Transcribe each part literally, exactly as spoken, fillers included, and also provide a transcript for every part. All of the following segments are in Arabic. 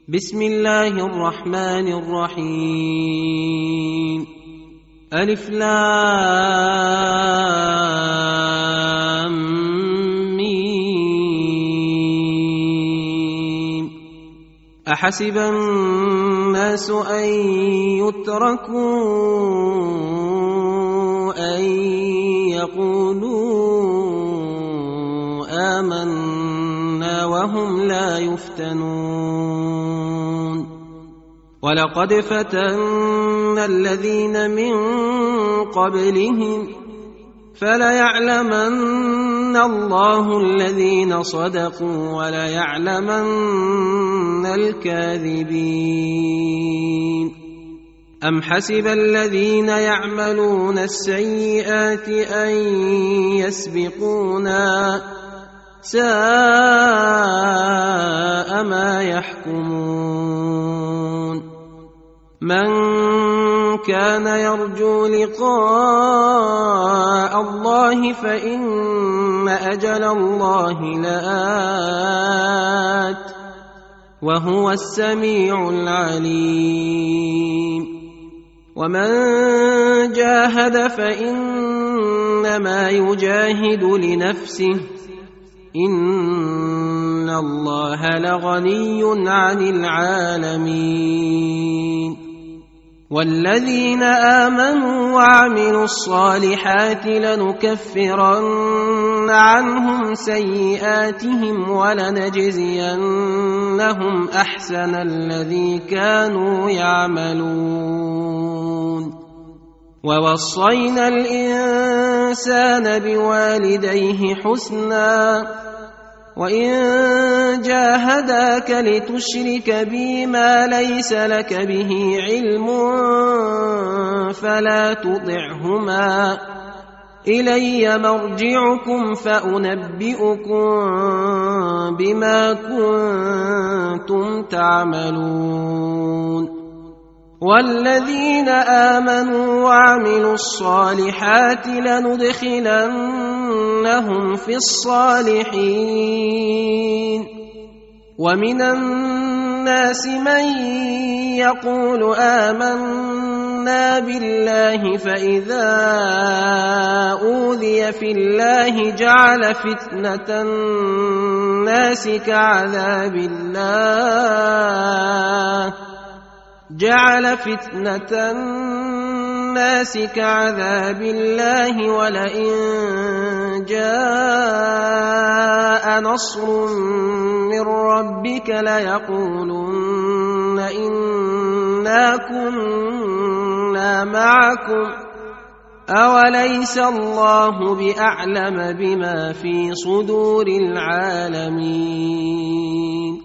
بسم الله الرحمن الرحيم. ألف لام ميم. أحسب الناس أن يتركوا أن يقولوا آمنا وهم لا يفتنون. ولقد فتنا الذين من قبلهم فليعلمن الله الذين صدقوا وليعلمن الكاذبين. أم حسب الذين يعملون السيئات أن يسبقونا ساء ما يحكمون. من كان يرجو لقاء الله فإن أجل الله لآت وهو السميع العليم. ومن جاهد فإنما يجاهد لنفسه إن الله لغني عن العالمين. والذين آمنوا وعملوا الصالحات لنكفرن عنهم سيئاتهم ولنجزينهم أحسن الذي كانوا يعملون. ووصينا الإنسان بوالديه حسنا وإن جاهداك لتشرك بي ما ليس لك به علم فلا تطعهما إلي مرجعكم فأنبئكم بما كنتم تعملون. والذين آمنوا وعملوا الصالحات لندخلنهم في الصالحين. ومن الناس من يقول آمنا بالله فإذا أوذي في الله جعل فتنة الناس كعذاب الله جعل فتنة الناس كعذاب الله ولئن جاء نصر من ربك ليقولن إنا كنا معكم أوليس الله بأعلم بما في صدور العالمين.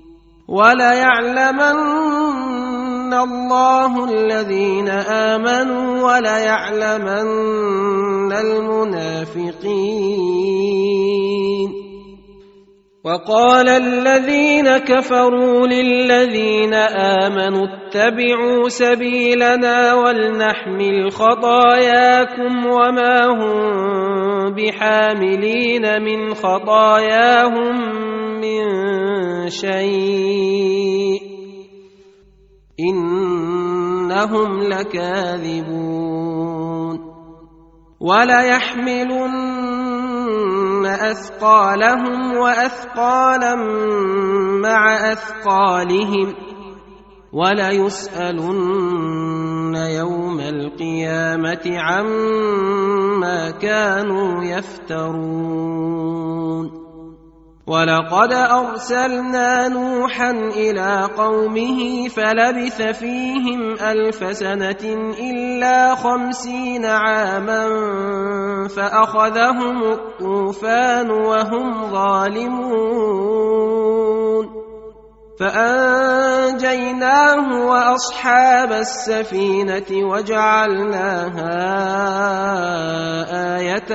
وليعلمن الله الذين آمنوا وليعلمن المنافقين. وقال الذين كفروا للذين آمنوا اتبعوا سبيلنا ولنحمل خطاياكم وما هم بحاملين من خطاياهم من شيء إنهم لكاذبون. وليحملن أثقالهم وأثقالا مع أثقالهم وليسألن يوم القيامة عما كانوا يفترون. ولقد أرسلنا نوحا إلى قومه فلبث فيهم ألف سنة إلا خمسين عاما فأخذهم الطوفان وهم ظالمون فأنجيناه وأصحاب السفينة وجعلناها آية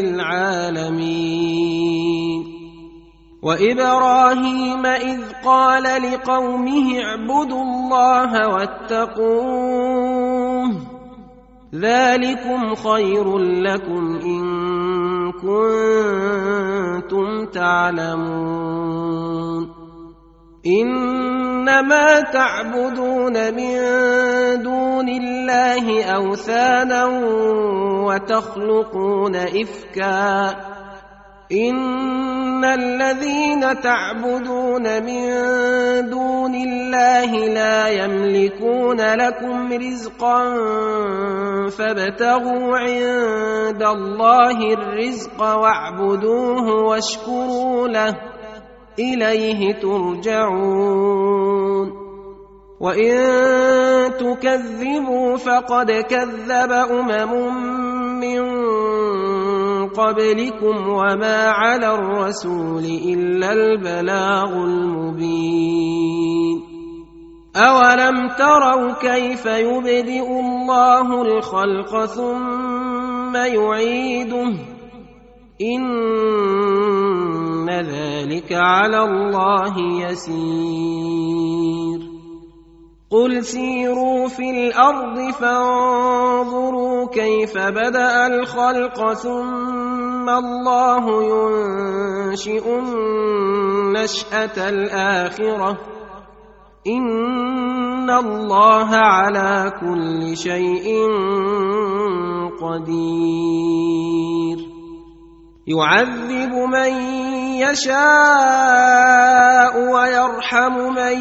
للعالمين. وإبراهيم إذ قال لقومه اعبدوا الله واتقوه ذلكم خير لكم إن كنتم تعلمون. إن إنما تعبدون من دون الله أوثانا وتخلقون إفكا إن الذين تعبدون من دون الله لا يملكون لكم رزقا فابتغوا عند الله الرزق واعبدوه واشكروا له إليه ترجعون وإن تكذبوا فقد كذب أمم من قبلكم وما على الرسول إلا البلاغ المبين أولم تروا كيف يبدئ الله الخلق ثم يعيده إن ذلك على الله يسير قل سيروا في الأرض فانظروا كيف بدأ الخلق ثم الله ينشئ النشأة الآخرة إن الله على كل شيء قدير يعذب من يشاء ويرحم من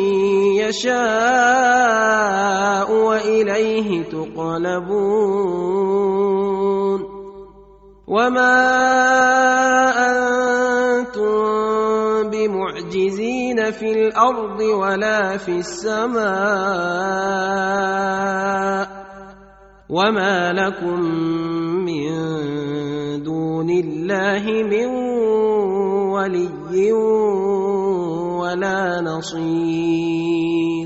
يشاء وإليه تقلبون وما أنتم بمعجزين في الأرض ولا في السماء وما لكم من دون الله من ولي ولا نصير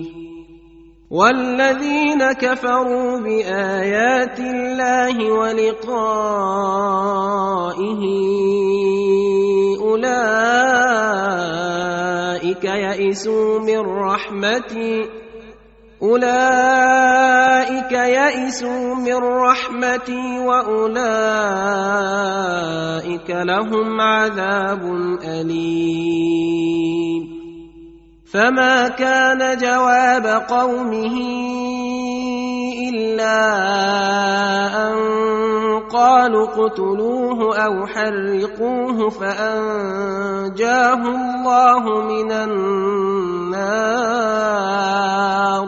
والذين كفروا بآيات الله ولقائه أولئك يئسوا من رحمتي أولئك يئسوا من رحمتي وأولئك لهم عذاب أليم فما كان جواب قومه إلا أن قالوا اقتلوه أو حرقوه فأنجاه الله من النار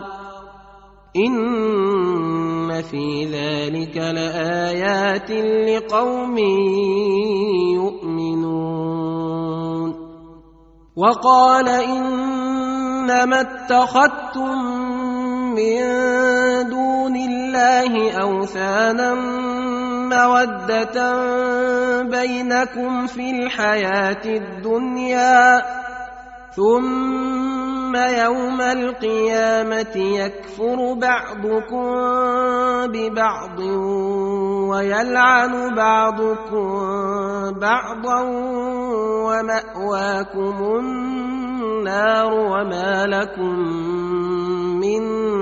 إن في ذلك لآيات لقوم يؤمنون وقال إنما اتخذتم من دون الله أوثانا مودة بينكم في الحياة الدنيا ثم يوم القيامة يكفر بعضكم ببعض ويلعن بعضكم بعضا ومأواكم النار وما لكم من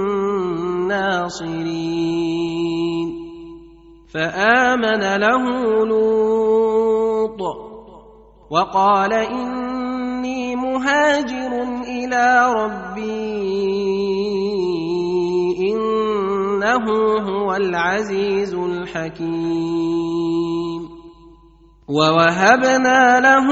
ناصرين فآمن له لوط وقال إني مهاجر إلى ربي إنه هو العزيز الحكيم ووهبنا له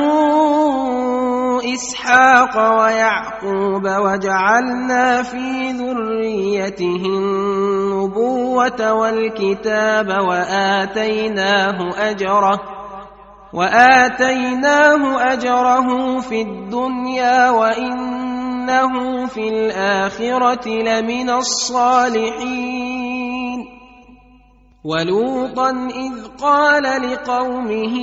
إسحاق ويعقوب وجعلنا في ذريته النبوة والكتاب وآتيناه أجره وآتيناه أجره في الدنيا وإنه في الآخرة لمن الصالحين ولوطا إذ قال لقومه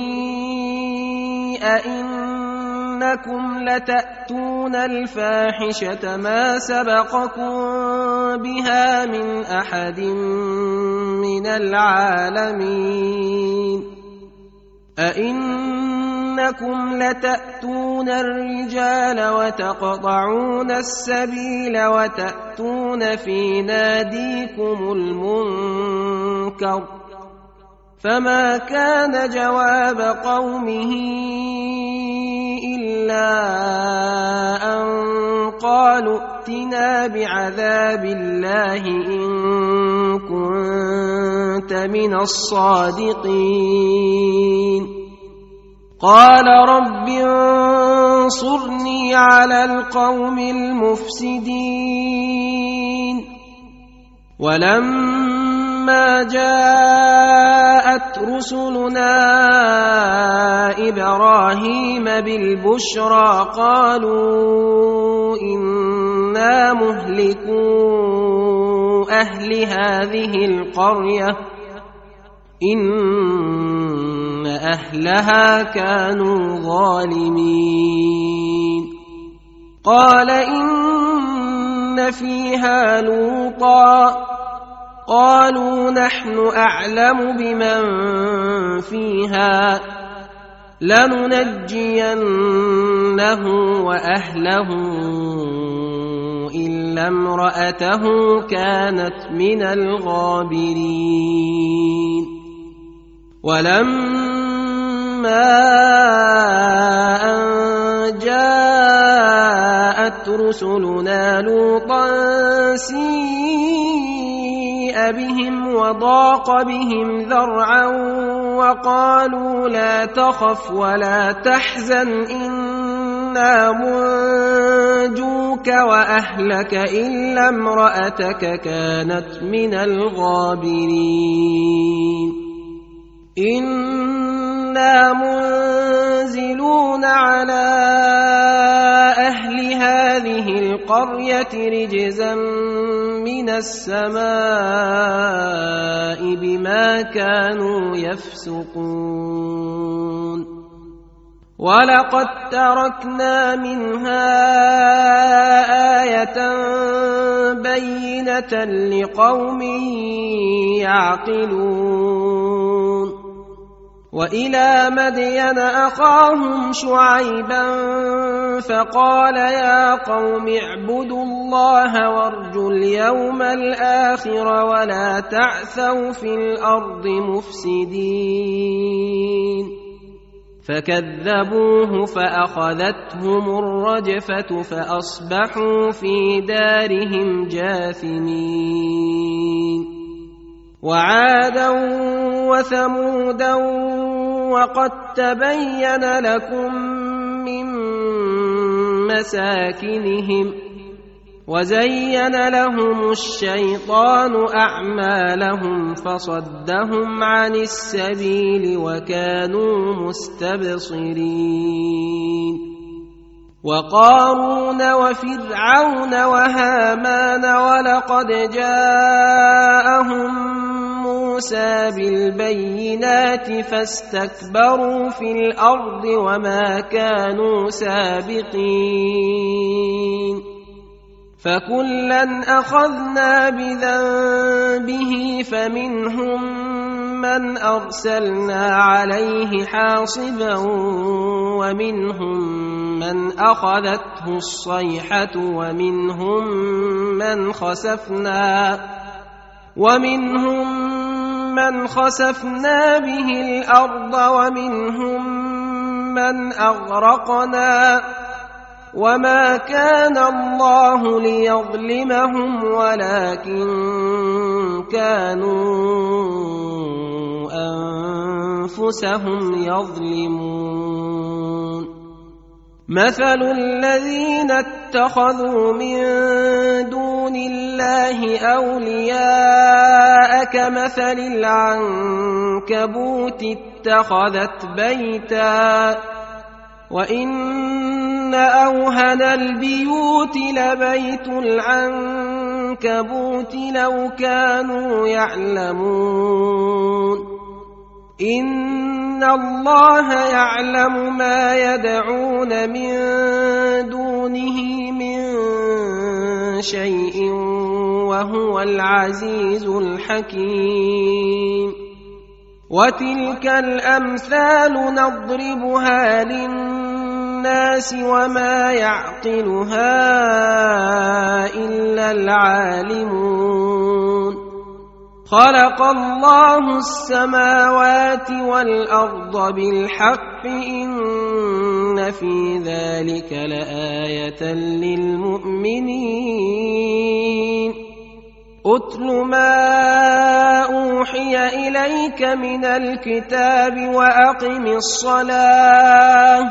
أئنكم لتأتون الفاحشة ما سبقكم بها من أحد من العالمين أئنكم لتأتون الرجال وتقطعون السبيل وتأتون في ناديكم المنكر فما كان جواب قومه إلا أن قالوا ائتنا بعذاب الله إن كنت من الصادقين قال رب انصرني على القوم المفسدين ولما جاءت رسلنا إبراهيم بالبشرى قالوا إنا مهلكو أهل هذه القرية إن أهلها كانوا ظالمين قال إن فيها لوطا قالوا نحن أعلم بمن فيها لننجينه وأهله إلا امرأته كانت من الغابرين ولما أن جاءت رسلنا لوطا سيء بهم وضاق بهم ذرعا وقالوا لا تخف ولا تحزن إنا منجوك وأهلك إلا امرأتك كانت من الغابرين إنا منزلون على أهل هذه القرية رجزا من السماء بما كانوا يفسقون ولقد تركنا منها آية بينة لقوم يعقلون وإلى مدين أخاهم شعيبا فقال يا قوم اعبدوا الله وارجوا اليوم الآخر ولا تعثوا في الأرض مفسدين فكذبوه فأخذتهم الرجفة فأصبحوا في دارهم جاثمين وعادا وثمودا وقد تبين لكم من مساكنهم وزين لهم الشيطان أعمالهم فصدهم عن السبيل وكانوا مستبصرين وقارون وفرعون وهامان ولقد جاءهم موسى بالبينات فاستكبروا في الأرض وما كانوا سابقين فكلا أخذنا بذنبه فمنهم من أرسلنا عليه حاصبا ومنهم من أخذته الصيحة ومنهم من خسفنا ومنهم من خسفنا به الأرض ومنهم من أغرقنا وما كان الله ليظلمهم ولكن كانوا أنفسهم يظلمون مثل الذين اتخذوا من دون الله أولياء كمثل العنكبوت اتخذت بيتا وإن أوهن البيوت لبيت العنكبوت لو كانوا يعلمون إن الله يعلم ما يدعون من دونه من شيء وهو العزيز الحكيم وتلك الأمثال نضربها للناس وما يعقلها إلا العالمون خلق الله السماوات والأرض بالحق إن إن في ذلك لآية للمؤمنين أتل ما أوحي إليك من الكتاب وأقم الصلاة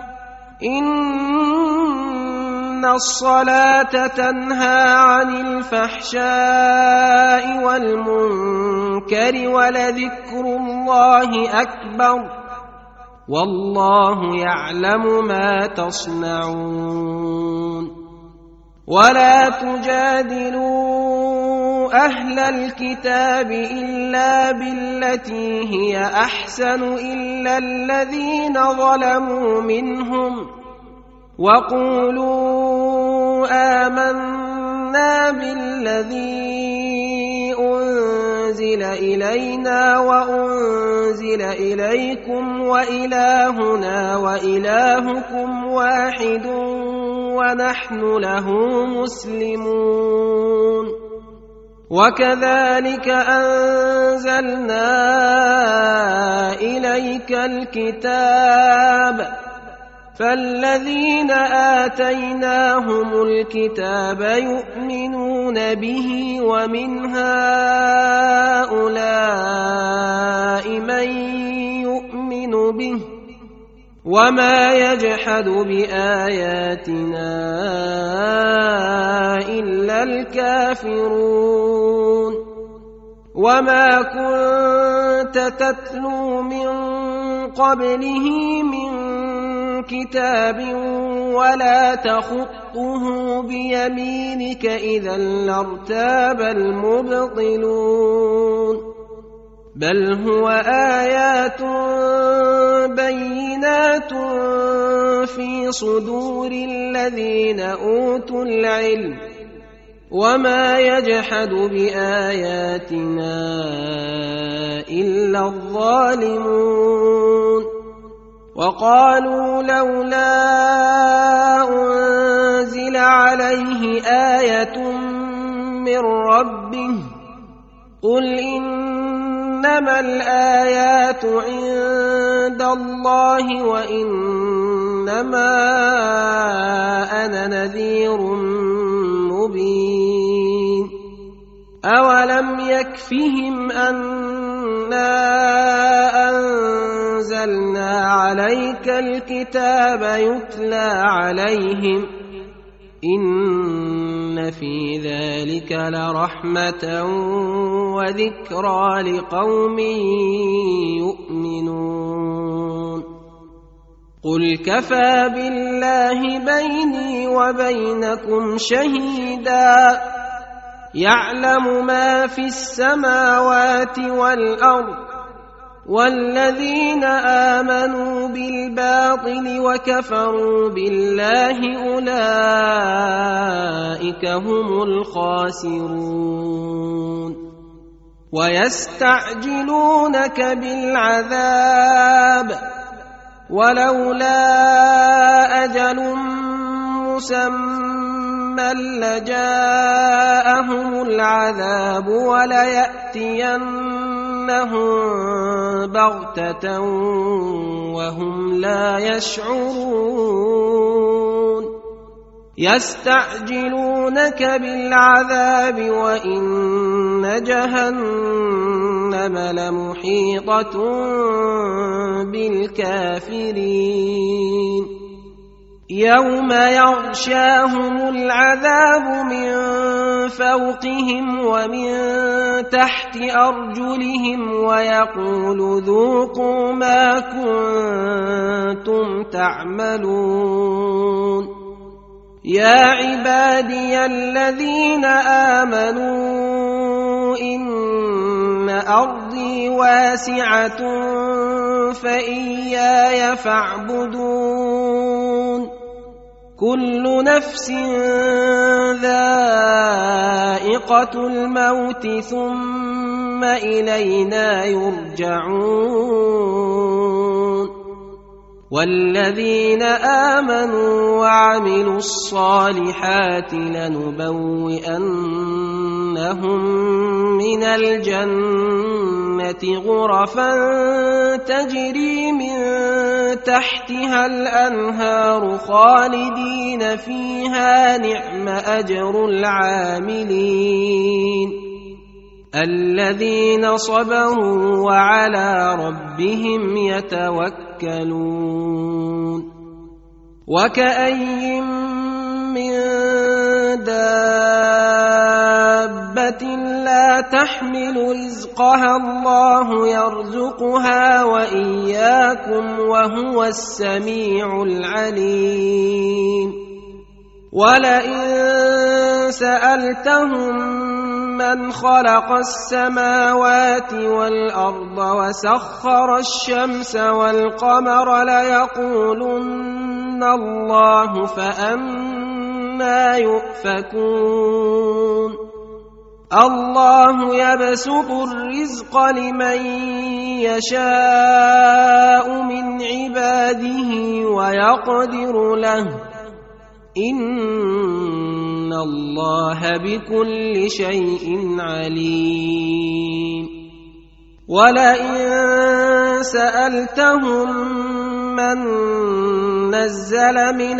إن الصلاة تنهى عن الفحشاء والمنكر ولذكر الله أكبر والله يعلم ما تصنعون ولا تجادلوا أهل الكتاب إلا بالتي هي أحسن إلا الذين ظلموا منهم وقولوا آمنا بالذي أنزل إلينا وأنزل إليكم وإلهنا وإلهكم واحد ونحن له مسلمون وكذلك أنزلنا إليك الكتاب فالذين آتيناهم الكتاب يؤمنون به ومن هؤلاء من يؤمن به وما يجحد بآياتنا إلا الكافرون وما كنت تتلو من قبله من كتاب ولا تخطه بيمينك إذا لارتاب المبطلون بل هو آيات بينات في صدور الذين أوتوا العلم وما يجحد بآياتنا إلا الظالمون وقالوا لولا أنزل عليه آية من ربه قل إنما الآيات عند الله وإنما أنا نذير مبين أولم يكفهم أنا أنزلنا عليك الكتاب يتلى عليهم إن في ذلك لرحمة وذكرى لقوم يؤمنون قل كفى بالله بيني وبينكم شهيدا يعلم ما في السماوات والأرض والذين آمنوا بالباطل وكفروا بالله أولئك هم الخاسرون ويستعجلونك بالعذاب ولولا أجل مسمى لجاءهم العذاب وليأتينهم بغتة وهم لا يشعرون يستعجلونك بالعذاب وإن جهنم لمحيطة بالكافرين يوم يغشاهم العذاب من فوقهم ومن تحت أرجلهم ويقول ذوقوا ما كنتم تعملون يا عبادي الذين آمنوا إن أرضي واسعة فإياي فاعبدون كل نفس ذائقة الموت ثم إلينا يرجعون والذين آمنوا وعملوا الصالحات لنبوئنهم من الجنة الجنة غرفا تجري من تحتها الأنهار خالدين فيها نعم أجر العاملين الذين صبروا وعلى ربهم يتوكلون وكأي من دابة لا تحمل رزقها الله يرزقها وإياكم وهو السميع العليم ولئن سألتهم من خلق السماوات والأرض وسخر الشمس والقمر ليقولن الله فأنى يؤفكون الله يبسط الرزق لمن يشاء من عباده ويقدر له إن الله بكل شيء عليم ولئن سألتهم من نزل من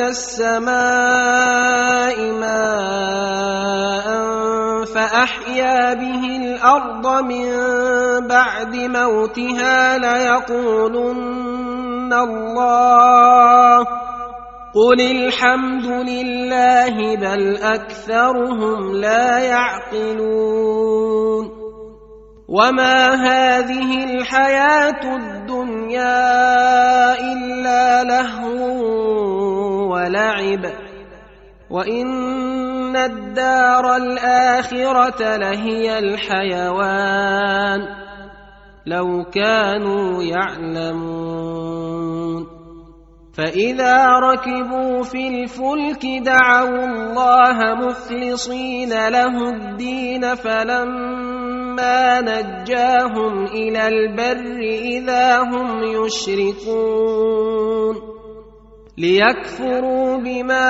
السماء ماء فأحيا به الأرض من بعد موتها ليقولن الله قل الحمد لله بل أكثرهم لا يعقلون وما هذه الحياة الدنيا إلا لهو ولعب وإن الدار الآخرة لهي الحيوان لو كانوا يعلمون فإذا ركبوا في الفلك دعوا الله مخلصين له الدين فلما نجاهم إلى البر إذا هم يشركون ليكفروا بما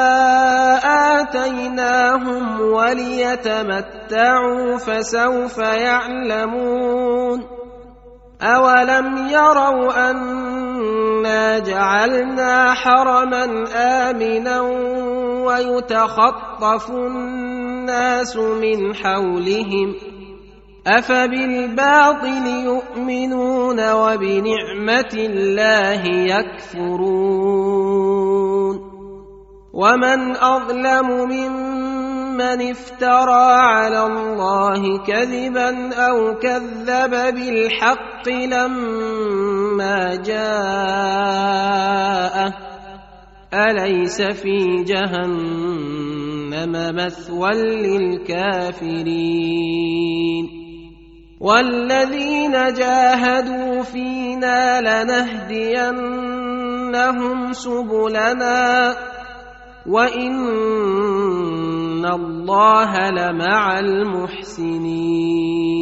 آتيناهم وليتمتعوا فسوف يعلمون أولم يروا أنا جعلنا حرما آمنا ويتخطف الناس من حولهم أفبالباطل يؤمنون وبنعمة الله يكفرون ومن أظلم ممن افترى على الله كذبا أو كذب بالحق لما جاءه أليس في جهنم مثوى للكافرين والذين جاهدوا فينا لنهدينهم سبلنا وإن الله لمع المحسنين